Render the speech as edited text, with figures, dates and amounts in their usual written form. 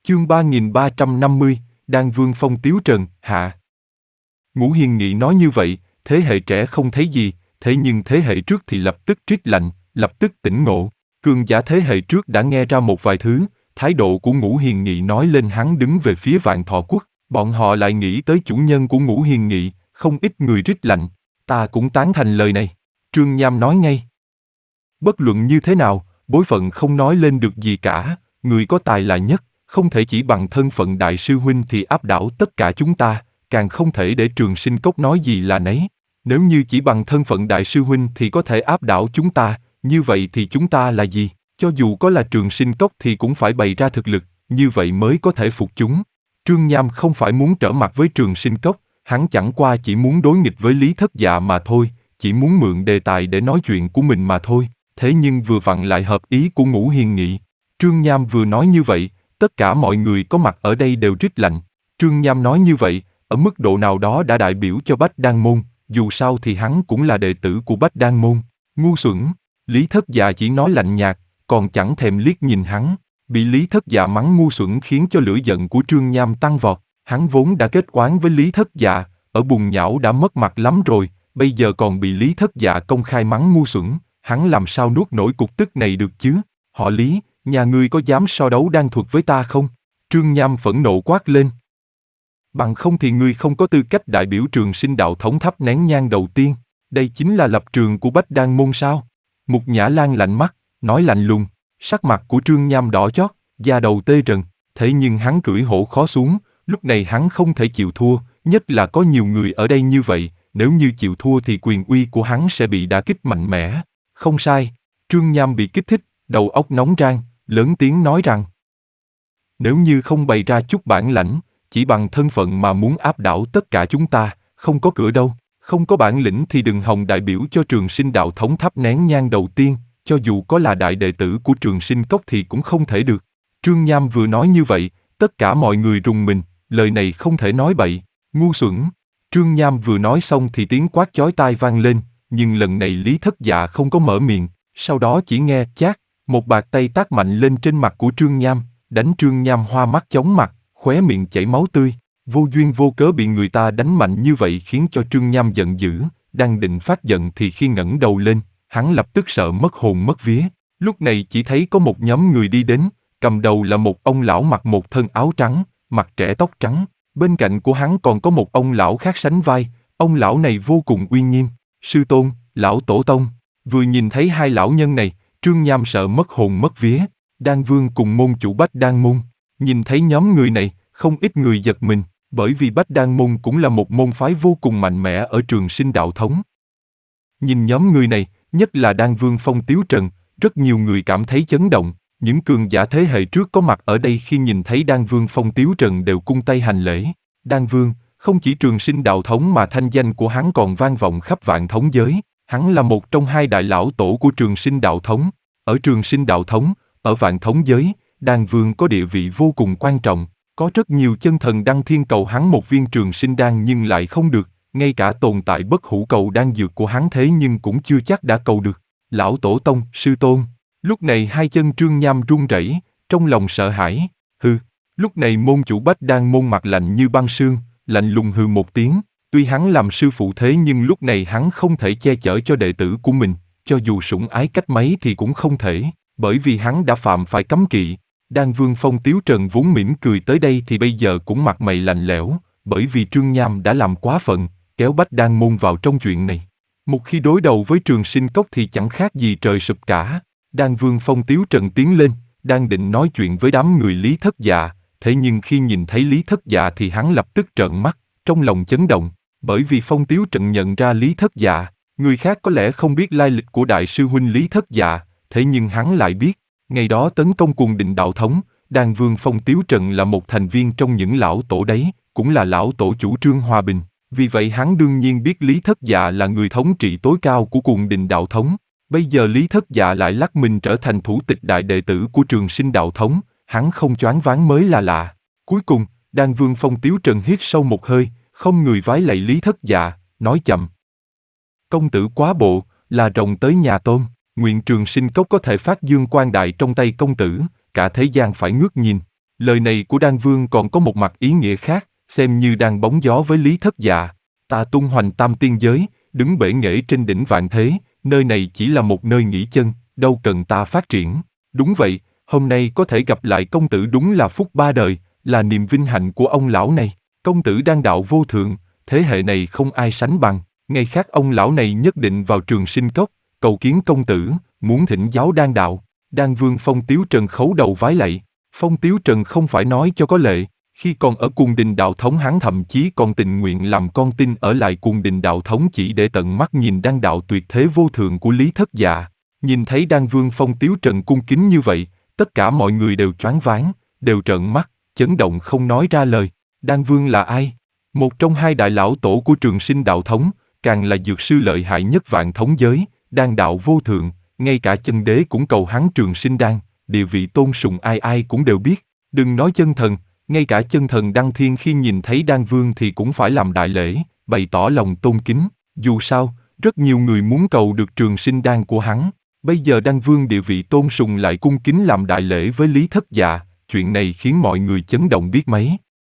Chương 3350, Đan Vương Phong Tiếu Trần, hạ. Ngũ Hiền Nghị nói như vậy, thế hệ trẻ không thấy gì, thế nhưng thế hệ trước thì lập tức trích lạnh, lập tức tỉnh ngộ. Cường giả thế hệ trước đã nghe ra một vài thứ, thái độ của Ngũ Hiền Nghị nói lên hắn đứng về phía Vạn Thọ Quốc, bọn họ lại nghĩ tới chủ nhân của Ngũ Hiền Nghị, không ít người rít lạnh. Ta cũng tán thành lời này. Trương Nham nói ngay. Bất luận như thế nào, bối phận không nói lên được gì cả, người có tài là nhất, không thể chỉ bằng thân phận đại sư huynh thì áp đảo tất cả chúng ta, càng không thể để Trường Sinh Cốc nói gì là nấy. Nếu như chỉ bằng thân phận đại sư huynh thì có thể áp đảo chúng ta, như vậy thì chúng ta là gì? Cho dù có là Trường Sinh Cốc thì cũng phải bày ra thực lực, như vậy mới có thể phục chúng. Trương Nham không phải muốn trở mặt với Trường Sinh Cốc, hắn chẳng qua chỉ muốn đối nghịch với Lý Thất Dạ mà thôi, chỉ muốn mượn đề tài để nói chuyện của mình mà thôi. Thế nhưng vừa vặn lại hợp ý của Ngũ Hiền Nghị. Trương Nham vừa nói như vậy, tất cả mọi người có mặt ở đây đều rít lạnh. Trương Nham nói như vậy, ở mức độ nào đó đã đại biểu cho Bách Đan Môn, dù sao thì hắn cũng là đệ tử của Bách Đan Môn. Ngu xuẩn, Lý Thất Dạ chỉ nói lạnh nhạt, còn chẳng thèm liếc nhìn hắn. Bị Lý Thất Dạ mắng ngu xuẩn khiến cho lửa giận của Trương Nham tăng vọt. Hắn vốn đã kết oán với Lý Thất Dạ, ở Bùn Nhão đã mất mặt lắm rồi, bây giờ còn bị Lý Thất Dạ công khai mắng ngu xuẩn. Hắn làm sao nuốt nổi cục tức này được chứ? Họ Lý, nhà ngươi có dám so đấu đan thuật với ta không? Trương Nham phẫn nộ quát lên. Bằng không thì ngươi không có tư cách đại biểu Trường Sinh đạo thống thắp nén nhang đầu tiên. Đây chính là lập trường của Bách Đan Môn sao? Mục Nhã Lan lạnh mắt, nói lạnh lùng. Sắc mặt của Trương Nham đỏ chót, da đầu tê rần. Thế nhưng hắn cưỡi hổ khó xuống, lúc này hắn không thể chịu thua, nhất là có nhiều người ở đây như vậy. Nếu như chịu thua thì quyền uy của hắn sẽ bị đả kích mạnh mẽ. Không sai, Trương Nham bị kích thích, đầu óc nóng rang, lớn tiếng nói rằng nếu như không bày ra chút bản lãnh, chỉ bằng thân phận mà muốn áp đảo tất cả chúng ta, không có cửa đâu, không có bản lĩnh thì đừng hòng đại biểu cho Trường Sinh đạo thống thắp nén nhang đầu tiên, cho dù có là đại đệ tử của Trường Sinh Cốc thì cũng không thể được. Trương Nham vừa nói như vậy, tất cả mọi người rùng mình, lời này không thể nói bậy, ngu xuẩn. Trương Nham vừa nói xong thì tiếng quát chói tai vang lên, nhưng lần này Lý Thất Dạ không có mở miệng, sau đó chỉ nghe chát, một bạt tay tát mạnh lên trên mặt của Trương Nham, đánh Trương Nham hoa mắt chóng mặt, khóe miệng chảy máu tươi, vô duyên vô cớ bị người ta đánh mạnh như vậy khiến cho Trương Nham giận dữ, đang định phát giận thì khi ngẩng đầu lên, hắn lập tức sợ mất hồn mất vía. Lúc này chỉ thấy có một nhóm người đi đến, cầm đầu là một ông lão mặc một thân áo trắng, mặt trẻ tóc trắng, bên cạnh của hắn còn có một ông lão khác sánh vai, ông lão này vô cùng uy nghiêm. Sư tôn, lão tổ tông, vừa nhìn thấy hai lão nhân này, Trương Nham sợ mất hồn mất vía. Đan Vương cùng môn chủ Bách Đan Môn, nhìn thấy nhóm người này, không ít người giật mình, bởi vì Bách Đan Môn cũng là một môn phái vô cùng mạnh mẽ ở Trường Sinh đạo thống. Nhìn nhóm người này, nhất là Đan Vương Phong Tiếu Trần, rất nhiều người cảm thấy chấn động. Những cường giả thế hệ trước có mặt ở đây khi nhìn thấy Đan Vương Phong Tiếu Trần đều cung tay hành lễ. Đan Vương, không chỉ Trường Sinh đạo thống mà thanh danh của hắn còn vang vọng khắp vạn thống giới. Hắn là một trong hai đại lão tổ của Trường Sinh đạo thống. Ở Trường Sinh đạo thống, ở vạn thống giới, Đan Vương có địa vị vô cùng quan trọng. Có rất nhiều chân thần đăng thiên cầu hắn một viên Trường Sinh đan nhưng lại không được. Ngay cả tồn tại bất hủ cầu đan dược của hắn thế nhưng cũng chưa chắc đã cầu được. Lão tổ tông, sư tôn. Lúc này hai chân Trương Nham run rẩy, trong lòng sợ hãi. Hừ. Lúc này môn chủ Bách Đan Môn mặt lạnh như băng sương, lạnh lùng hừ một tiếng. Tuy hắn làm sư phụ thế nhưng lúc này hắn không thể che chở cho đệ tử của mình, cho dù sủng ái cách mấy thì cũng không thể, bởi vì hắn đã phạm phải cấm kỵ. Đan Vương Phong Tiếu Trần vốn mỉm cười tới đây thì bây giờ cũng mặt mày lạnh lẽo, bởi vì Trương Nham đã làm quá phận, kéo Bách Đan Môn vào trong chuyện này. Một khi đối đầu với Trường Sinh Cốc thì chẳng khác gì trời sụp cả. Đan Vương Phong Tiếu Trần tiến lên, đang định nói chuyện với đám người Lý Thất Dạ, thế nhưng khi nhìn thấy Lý Thất Dạ thì hắn lập tức trợn mắt, trong lòng chấn động, bởi vì Phong Tiếu Trần nhận ra Lý Thất Dạ, người khác có lẽ không biết lai lịch của đại sư huynh Lý Thất Dạ, thế nhưng hắn lại biết, ngày đó tấn công Cuồng Đình đạo thống, Đan Vương Phong Tiếu Trần là một thành viên trong những lão tổ đấy, cũng là lão tổ chủ trương hòa bình, vì vậy hắn đương nhiên biết Lý Thất Dạ là người thống trị tối cao của Cuồng Đình đạo thống. Bây giờ Lý Thất Dạ lại lắc mình trở thành thủ tịch đại đệ tử của Trường Sinh đạo thống, hắn không choáng váng mới là lạ. Cuối cùng, Đan Vương Phong Tiếu Trần hít sâu một hơi, không người vái lạy Lý Thất Dạ, nói chậm. Công tử quá bộ, là rồng tới nhà tôm, nguyện Trường Sinh Cốc có thể phát dương quang đại trong tay công tử, cả thế gian phải ngước nhìn. Lời này của Đan Vương còn có một mặt ý nghĩa khác, xem như đang bóng gió với Lý Thất Dạ. Ta tung hoành tam tiên giới, đứng bể nghệ trên đỉnh vạn thế, nơi này chỉ là một nơi nghỉ chân, đâu cần ta phát triển. Đúng vậy, hôm nay có thể gặp lại công tử đúng là phúc ba đời, là niềm vinh hạnh của ông lão này. Công tử đan đạo vô thượng, thế hệ này không ai sánh bằng. Ngày khác ông lão này nhất định vào Trường Sinh Cốc, cầu kiến công tử, muốn thỉnh giáo đan đạo. Đan Vương Phong Tiếu Trần khấu đầu vái lạy. Phong Tiếu Trần không phải nói cho có lệ, khi còn ở Cuồng Đình Đạo Thống hắn thậm chí còn tình nguyện làm con tin ở lại Cuồng Đình Đạo Thống chỉ để tận mắt nhìn đan đạo tuyệt thế vô thượng của Lý Thất Dạ. Nhìn thấy Đan Vương Phong Tiếu Trần cung kính như vậy, tất cả mọi người đều choáng váng, đều trợn mắt, chấn động không nói ra lời. Đan Vương là ai? Một trong hai đại lão tổ của Trường Sinh Đạo Thống, càng là dược sư lợi hại nhất vạn thống giới, đan đạo vô thượng, ngay cả chân đế cũng cầu hắn trường sinh đan, địa vị tôn sùng ai ai cũng đều biết. Đừng nói chân thần, ngay cả chân thần Đăng Thiên khi nhìn thấy Đan Vương thì cũng phải làm đại lễ, bày tỏ lòng tôn kính. Dù sao, rất nhiều người muốn cầu được trường sinh đan của hắn. Bây giờ Đan Vương địa vị tôn sùng lại cung kính làm đại lễ với Lý Thất Dạ, chuyện này khiến mọi người chấn động biết mấy.